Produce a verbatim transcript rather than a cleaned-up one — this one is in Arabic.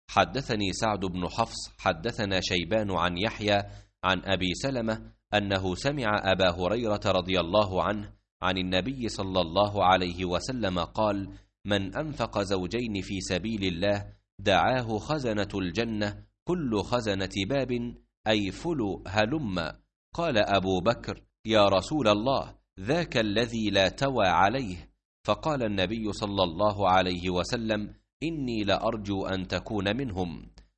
حدثني سعد بن حفص حدثنا شيبان عن يحيى عن أبي سلمة أنه سمع أبا هريرة رضي الله عنه عن النبي صلى الله عليه وسلم قال: من أنفق زوجين في سبيل الله دعاه خزنة الجنة كل خزنة باب أي فل هلم. قال أبو بكر: يا رسول الله، ذاك الذي لا توى عليه. فقال النبي صلى الله عليه وسلم: إني لأرجو أن تكون منهم.